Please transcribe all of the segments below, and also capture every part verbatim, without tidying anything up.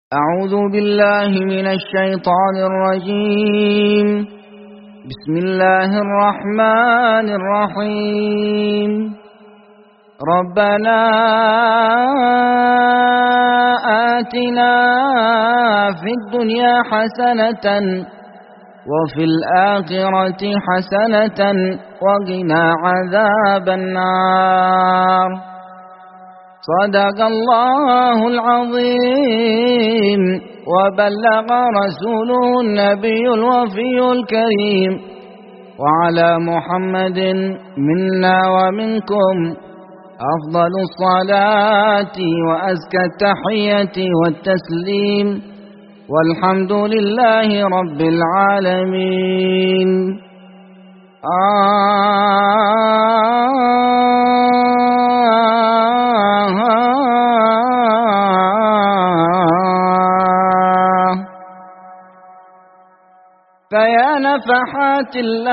أعوذ بالله من الشيطان الرجيم. بسم الله الرحمن الرحيم. ربنا آتنا في الدنيا حسنة وفي الآخرة حسنة وقنا عذاب النار. صدق الله العظيم وبلغ رسوله النبي الوفي الكريم، وعلى محمد منا ومنكم أفضل الصلاة وأزكى التحية والتسليم، والحمد لله رب العالمين. آه فيا نفحات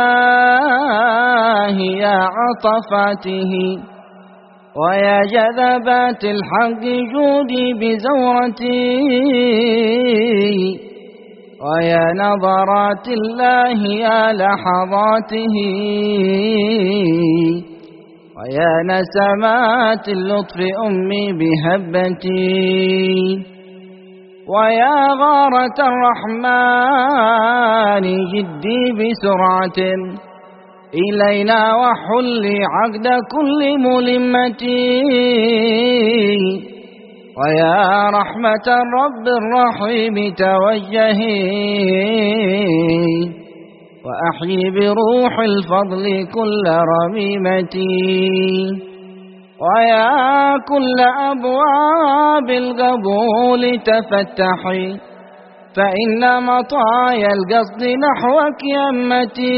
الله يا عطفاته، ويا جذبات الحق جودي بزورتي، ويا نظرات الله يا لحظاته، ويا نسمات اللطف أمي بهبتي، ويا غارة الرحمن جدي بسرعة إلينا وحلي عقد كل ملمتي، ويا رحمة الرب الرحيم توجهي، وأحيي بروح الفضل كل رميمتي، ويا كل أبواب القبول تفتحي، فإن مطايا القصد نحوك يمتي،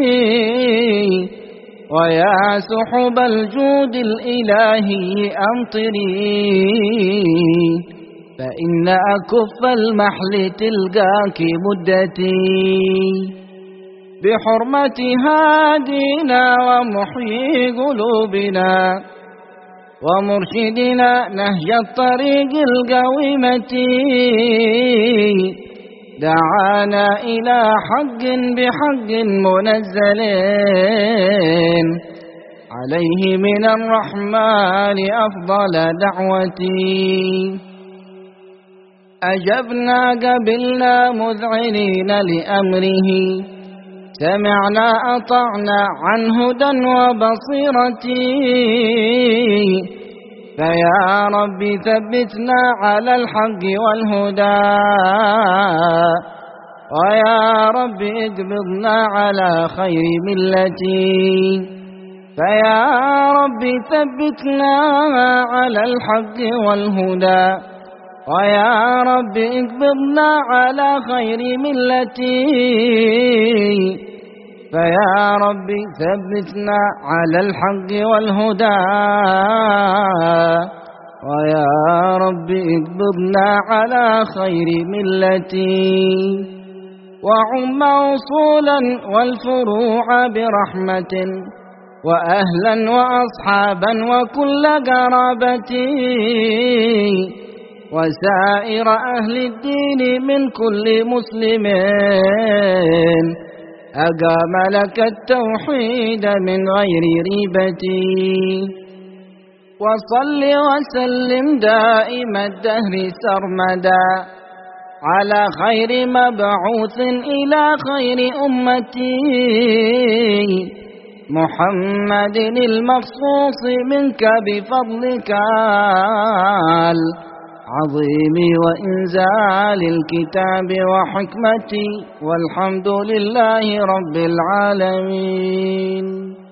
ويا سحب الجود الإلهي أمطري، فإن أكف المحل تلقاك مدتي، بحرمة هادينا ومحيي قلوبنا ومرشدنا نهج الطريق القويمة، دعانا إلى حق بحق منزل عليه من الرحمن أفضل دعوتي، أجبنا قبلنا مذعنين لأمره، سمعنا أطعنا عن هدى وبصيرتي، فيا رب ثبتنا على الحق والهدى، ويا رب اقبضنا على خير ملتي، فيا رب ثبتنا على الحق والهدى، ويا رب اقبضنا على خير ملتي، فيا رب ثبتنا على الحق والهدى، ويا رب اقبضنا على خير ملتي، وعم وصولا والفروع برحمة، وأهلا وأصحابا وكل قرابتي، وسائر أهل الدين من كل مسلم أقام لك التوحيد من غير ريبتي، وصل وسلم دائم الدهر سرمدا على خير مبعوث إلى خير أمتي، محمد المخصوص منك بفضلك عظيم وإنزال الكتاب وحكمتي، والحمد لله رب العالمين.